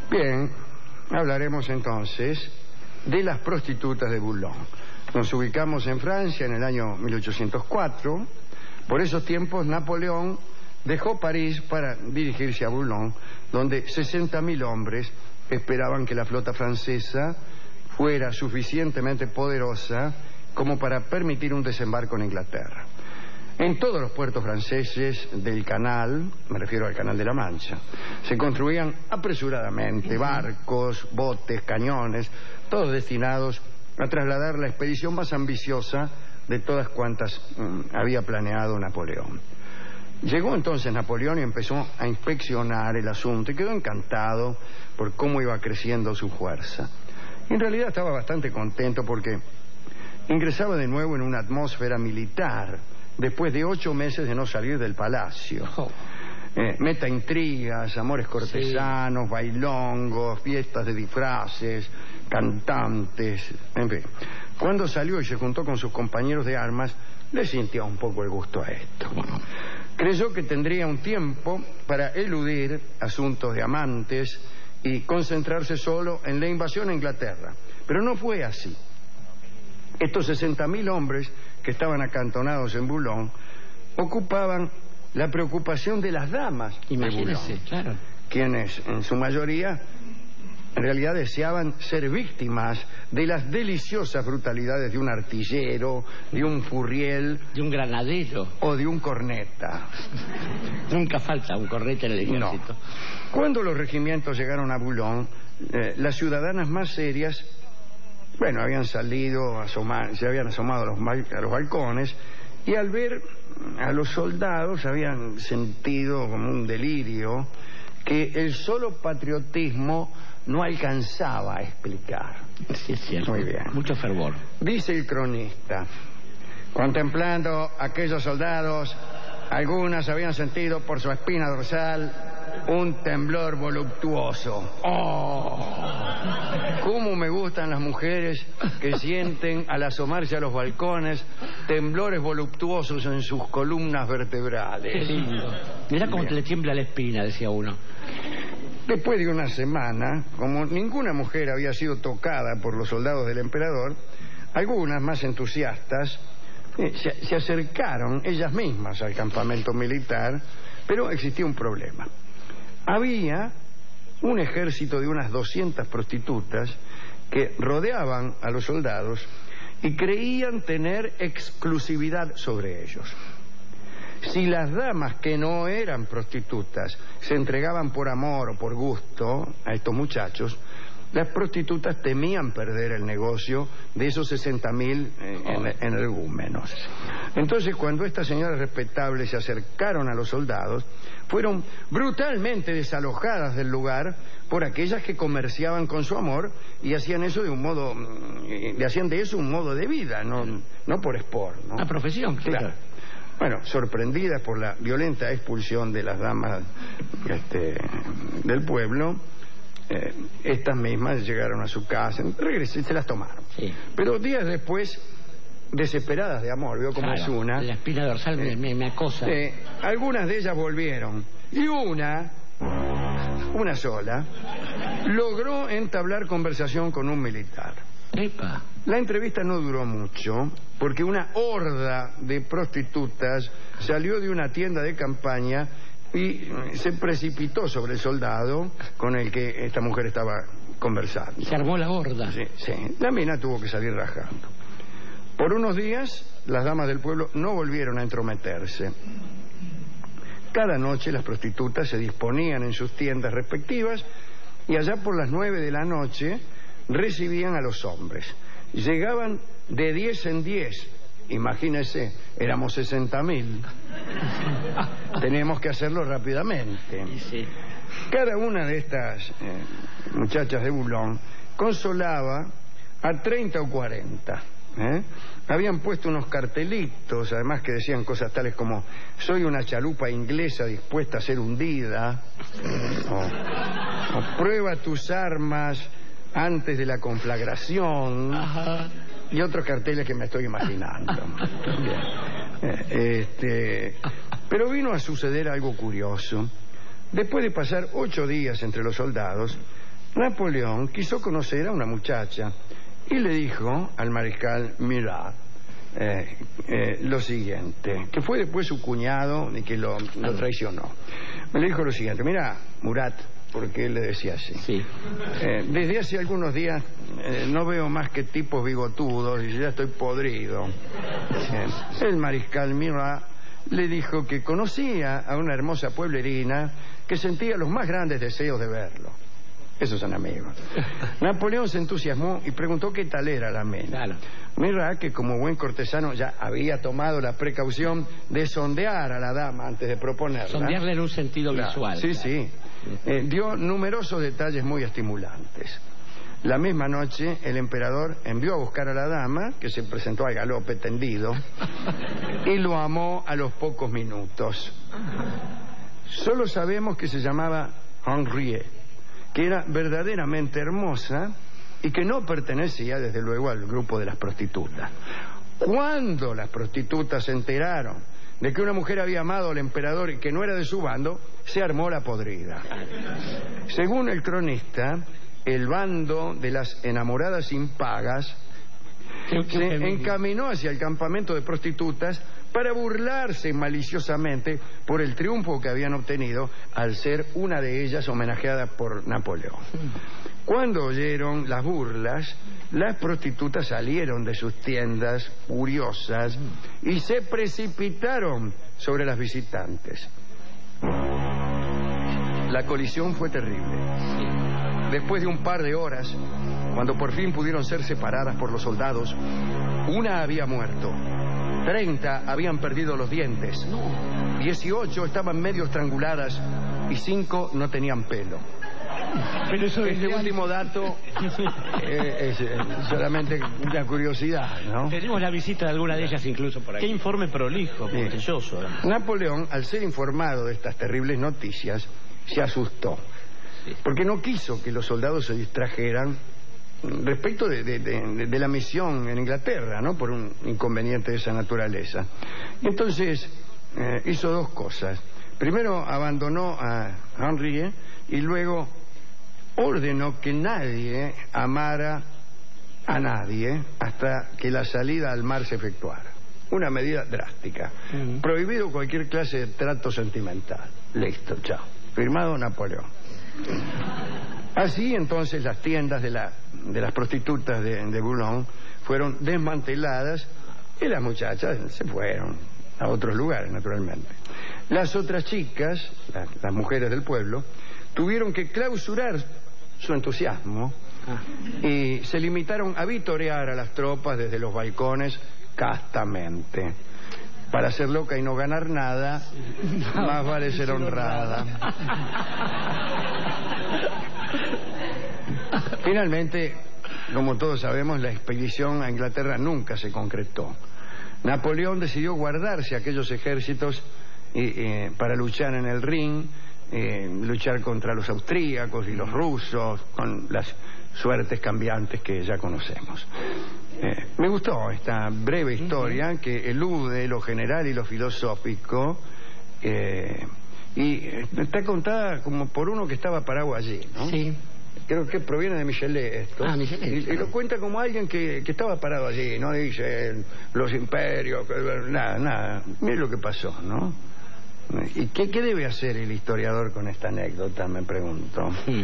Bien, hablaremos entonces de las prostitutas de Boulogne. Nos ubicamos en Francia en el año 1804. Por esos tiempos Napoleón dejó París para dirigirse a Boulogne, donde 60.000 hombres esperaban que la flota francesa fuera suficientemente poderosa como para permitir un desembarco en Inglaterra. En todos los puertos franceses del canal, me refiero al Canal de la Mancha, se construían apresuradamente barcos, botes, cañones, todos destinados a trasladar la expedición más ambiciosa de todas cuantas había planeado Napoleón. Llegó entonces Napoleón y empezó a inspeccionar el asunto y quedó encantado por cómo iba creciendo su fuerza. En realidad estaba bastante contento porque ingresaba de nuevo en una atmósfera militar después de 8 meses de no salir del palacio. Meta intrigas, amores cortesanos, bailongos, fiestas de disfraces, cantantes, en fin. Cuando salió y se juntó con sus compañeros de armas, le sintió un poco el gusto a esto. Creyó que tendría un tiempo para eludir asuntos de amantes y concentrarse solo en la invasión a Inglaterra. Pero no fue así. Estos 60.000 hombres que estaban acantonados en Boulogne ocupaban la preocupación de las damas de Boulogne, claro, quienes en su mayoría en realidad deseaban ser víctimas de las deliciosas brutalidades de un artillero, de un furriel, de un granadero o de un corneta. Nunca falta un corneta en el ejército. No. Cuando los regimientos llegaron a Boulogne, las ciudadanas más serias, bueno, habían salido, se habían asomado a los balcones, y al ver a los soldados habían sentido como un delirio que el solo patriotismo no alcanzaba a explicar. Sí, es cierto. Muy bien. Mucho fervor. Dice el cronista: contemplando a aquellos soldados, algunas habían sentido por su espina dorsal un temblor voluptuoso. ¡Oh! ¿Cómo me gustan las mujeres que sienten al asomarse a los balcones temblores voluptuosos en sus columnas vertebrales? Qué lindo. Mirá cómo te le tiembla la espina, decía uno. Después de una semana, como ninguna mujer había sido tocada por los soldados del emperador, algunas más entusiastas se acercaron ellas mismas al campamento militar, pero existía un problema. Había un ejército de unas 200 prostitutas que rodeaban a los soldados y creían tener exclusividad sobre ellos. Si las damas que no eran prostitutas se entregaban por amor o por gusto a estos muchachos, las prostitutas temían perder el negocio de esos 60.000 energúmenos. Entonces, cuando estas señoras respetables se acercaron a los soldados, fueron brutalmente desalojadas del lugar por aquellas que comerciaban con su amor y hacían eso de eso un modo de vida, no por sport, ¿no? Una profesión, claro. Bueno, sorprendidas por la violenta expulsión de las damas del pueblo, estas mismas llegaron a su casa, regresaron, se las tomaron. Sí. Pero días después, desesperadas de amor, veo cómo es una. La espina dorsal me acosa. Algunas de ellas volvieron y una sola, logró entablar conversación con un militar. ¡Epa! La entrevista no duró mucho porque una horda de prostitutas salió de una tienda de campaña y se precipitó sobre el soldado con el que esta mujer estaba conversando. Se armó la horda. Sí. La mina tuvo que salir rajando. Por unos días, las damas del pueblo no volvieron a entrometerse. Cada noche las prostitutas se disponían en sus tiendas respectivas y allá por las 9 de la noche recibían a los hombres. Llegaban de 10 en 10. Imagínese, éramos 60.000. Teníamos que hacerlo rápidamente. Sí. Cada una de estas muchachas de Boulogne consolaba a 30 o 40. Habían puesto unos cartelitos, además, que decían cosas tales como: soy una chalupa inglesa dispuesta a ser hundida, o prueba tus armas antes de la conflagración. Ajá. Y otros carteles que me estoy imaginando. Pero vino a suceder algo curioso. Después de pasar 8 días entre los soldados, Napoleón quiso conocer a una muchacha y le dijo al mariscal Murat lo siguiente, que fue después su cuñado y que lo traicionó. Me le dijo lo siguiente: mira, Murat, porque él le decía así, Sí. desde hace algunos días no veo más que tipos bigotudos y ya estoy podrido. El mariscal Murat le dijo que conocía a una hermosa pueblerina que sentía los más grandes deseos de verlo. Esos son amigos. Napoleón se entusiasmó y preguntó qué tal era la mena. Claro. Murat, que como buen cortesano ya había tomado la precaución de sondear a la dama antes de proponerla. Sondearle en un sentido visual. Sí, claro. sí. Dio numerosos detalles muy estimulantes. La misma noche, el emperador envió a buscar a la dama, que se presentó al galope tendido, y lo amó a los pocos minutos. Solo sabemos que se llamaba Henriette, que era verdaderamente hermosa y que no pertenecía, desde luego, al grupo de las prostitutas. Cuando las prostitutas se enteraron de que una mujer había amado al emperador y que no era de su bando, se armó la podrida. Según el cronista, el bando de las enamoradas impagas se encaminó hacia el campamento de prostitutas para burlarse maliciosamente por el triunfo que habían obtenido al ser una de ellas homenajeada por Napoleón. Cuando oyeron las burlas, las prostitutas salieron de sus tiendas furiosas y se precipitaron sobre las visitantes. La colisión fue terrible. Después de un par de horas, cuando por fin pudieron ser separadas por los soldados, una había muerto, 30 habían perdido los dientes, 18 estaban medio estranguladas y 5 no tenían pelo. Pero eso Este último dato es solamente una curiosidad, ¿no? Tenemos la visita de alguna de ellas incluso por aquí. Qué informe prolijo, puntilloso. Napoleón, al ser informado de estas terribles noticias, se asustó, porque no quiso que los soldados se distrajeran respecto de la misión en Inglaterra, ¿no? Por un inconveniente de esa naturaleza. Y entonces hizo dos cosas. Primero abandonó a Henriette y luego ordenó que nadie amara a nadie hasta que la salida al mar se efectuara. Una medida drástica. Prohibido cualquier clase de trato sentimental. Listo, chao. Firmado Napoleón. Así entonces las tiendas de las prostitutas de Boulogne fueron desmanteladas y las muchachas se fueron a otros lugares, naturalmente. Las otras chicas, las mujeres del pueblo, tuvieron que clausurar su entusiasmo y se limitaron a vitorear a las tropas desde los balcones castamente. Para ser loca y no ganar nada, más vale ser honrada. Finalmente, como todos sabemos, la expedición a Inglaterra nunca se concretó. Napoleón decidió guardarse aquellos ejércitos para luchar en el Rin, luchar contra los austríacos y los rusos, con las suertes cambiantes que ya conocemos. Me gustó esta breve historia que elude lo general y lo filosófico y está contada como por uno que estaba parado allí, ¿no? Sí. Creo que proviene de Michelet esto. Michelet. Y lo cuenta como alguien que estaba parado allí, no dice los imperios, nada. Mire lo que pasó, ¿no? ¿Y qué debe hacer el historiador con esta anécdota, me pregunto?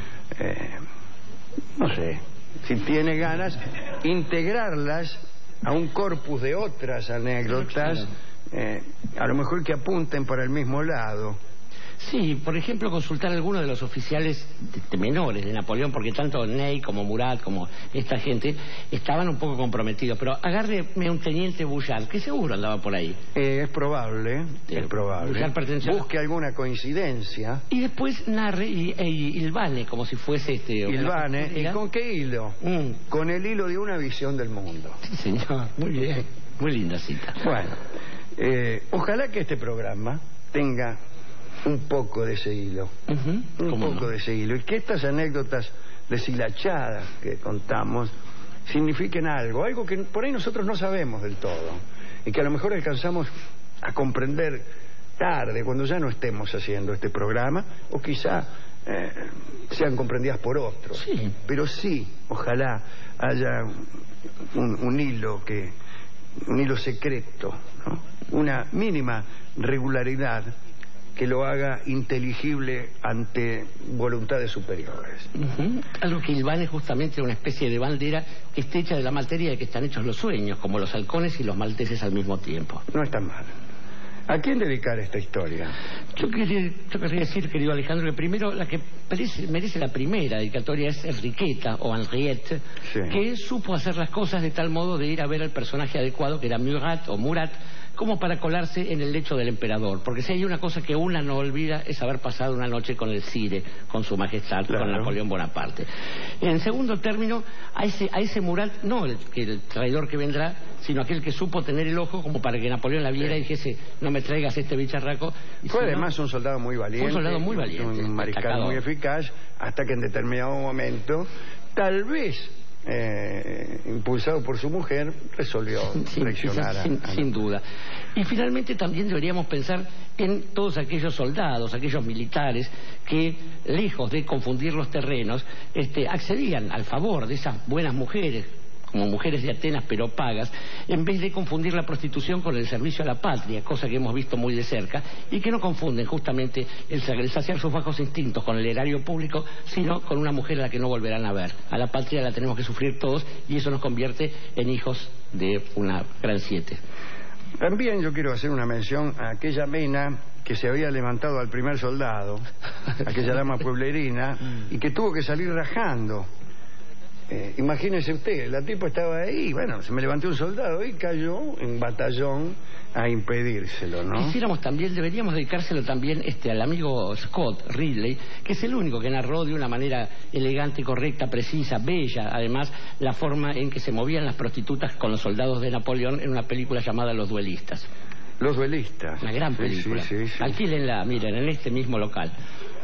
No sé, si tiene ganas, integrarlas a un corpus de otras anécdotas, a lo mejor que apunten para el mismo lado. Sí, por ejemplo, consultar a alguno de los oficiales menores de Napoleón, porque tanto Ney como Murat, como esta gente, estaban un poco comprometidos. Pero agárreme a un teniente Bouchard, que seguro andaba por ahí. Es probable, es probable. Bouchard pertenecía... Busque alguna coincidencia. Y después narre y hilvane, como si fuese Hilvane, ¿y con qué hilo? Con el hilo de una visión del mundo. Sí, señor, muy bien. Muy linda cita. Bueno, ojalá que este programa tenga un poco de ese hilo, un poco de ese hilo, y que estas anécdotas deshilachadas que contamos signifiquen algo que por ahí nosotros no sabemos del todo, y que a lo mejor alcanzamos a comprender tarde, cuando ya no estemos haciendo este programa, o quizá sean comprendidas por otros. Sí. Pero sí, ojalá haya un hilo secreto, ¿no? Una mínima regularidad que lo haga inteligible ante voluntades superiores. Algo que hilvane justamente una especie de bandera que esté hecha de la materia de que están hechos los sueños, como los halcones y los malteses al mismo tiempo. No es tan mal. ¿A quién dedicar esta historia? Yo querría decir, querido Alejandro, que primero la que merece la primera dedicatoria es Enriqueta o Henriette, Sí. que supo hacer las cosas de tal modo de ir a ver al personaje adecuado, que era Murat, como para colarse en el lecho del emperador. Porque si hay una cosa que una no olvida es haber pasado una noche con el Cire, con su majestad, Claro. con Napoleón Bonaparte. En segundo término, a ese Murat, no el traidor que vendrá, sino aquel que supo tener el ojo como para que Napoleón la viera y dijese, no me traigas este bicharraco. Y Fue si no, además un soldado muy valiente. Fue un soldado muy valiente, Un mariscal destacado. muy eficaz, hasta que en determinado momento, tal vez impulsado por su mujer, resolvió traicionar sin duda. Y finalmente también deberíamos pensar en todos aquellos soldados, aquellos militares que, lejos de confundir los terrenos, accedían al favor de esas buenas mujeres, como mujeres de Atenas pero pagas, en vez de confundir la prostitución con el servicio a la patria, cosa que hemos visto muy de cerca, y que no confunden justamente el saciar sus bajos instintos con el erario público, sino con una mujer a la que no volverán a ver. A la patria la tenemos que sufrir todos y eso nos convierte en hijos de una gran siete. También yo quiero hacer una mención a aquella mena que se había levantado al primer soldado, aquella dama pueblerina, y que tuvo que salir rajando. Imagínese usted, la tipa estaba ahí, bueno, se me levantó un soldado y cayó en batallón a impedírselo, ¿no? Deberíamos dedicárselo también al amigo Scott Ridley, que es el único que narró de una manera elegante, correcta, precisa, bella, además, la forma en que se movían las prostitutas con los soldados de Napoleón en una película llamada Los Duelistas. Los Duelistas. Una gran película. Sí. Alquílenla, miren, en este mismo local.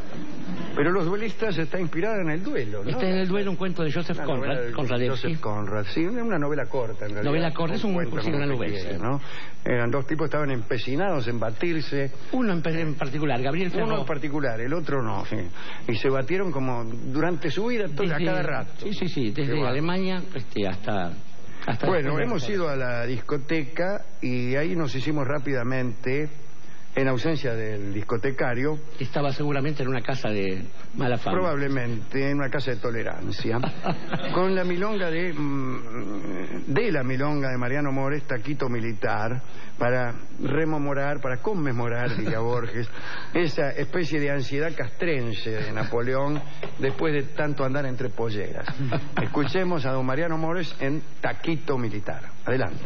Pero Los Duelistas está inspirada en el duelo, ¿no? Está en el duelo un cuento de Joseph Conrad. Joseph Conrad, sí, una novela corta en realidad. Novela corta, es una novela, quiere, sí. ¿no? Eran dos tipos que estaban empecinados en batirse. Uno en particular, Gabriel Ferró. Uno en particular, el otro no, sí. Y se batieron como durante su vida, a cada rato. Sí, desde Alemania hasta bueno, hemos ido a la discoteca y ahí nos hicimos rápidamente, en ausencia del discotecario. Estaba seguramente en una casa de mala fama. Probablemente en una casa de tolerancia. Con la milonga de la milonga de Mariano Mores, Taquito Militar, para rememorar, para conmemorar, diría Borges, esa especie de ansiedad castrense de Napoleón después de tanto andar entre polleras. Escuchemos a don Mariano Mores en Taquito Militar. Adelante.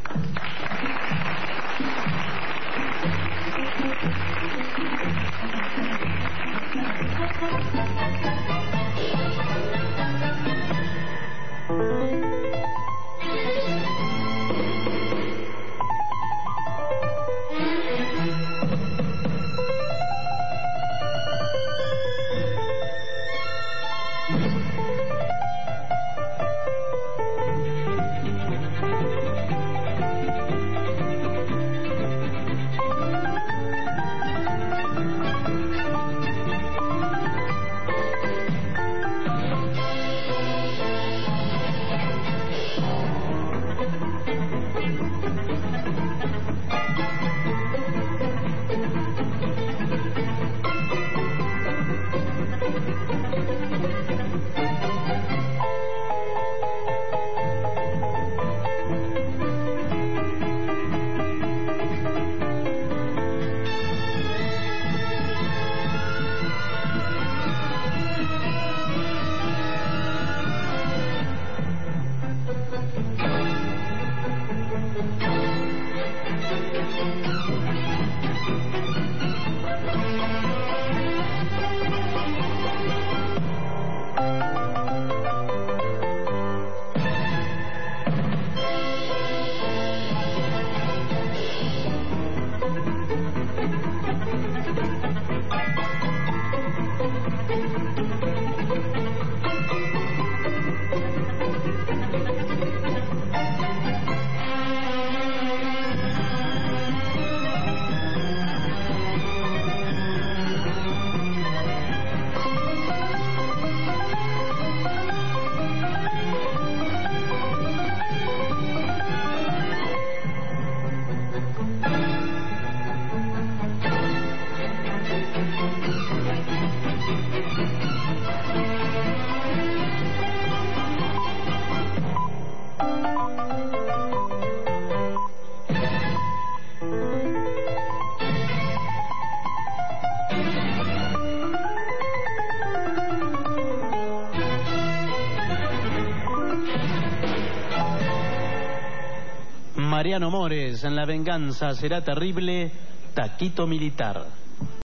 Mariano Mores, en La venganza será terrible, Taquito Militar.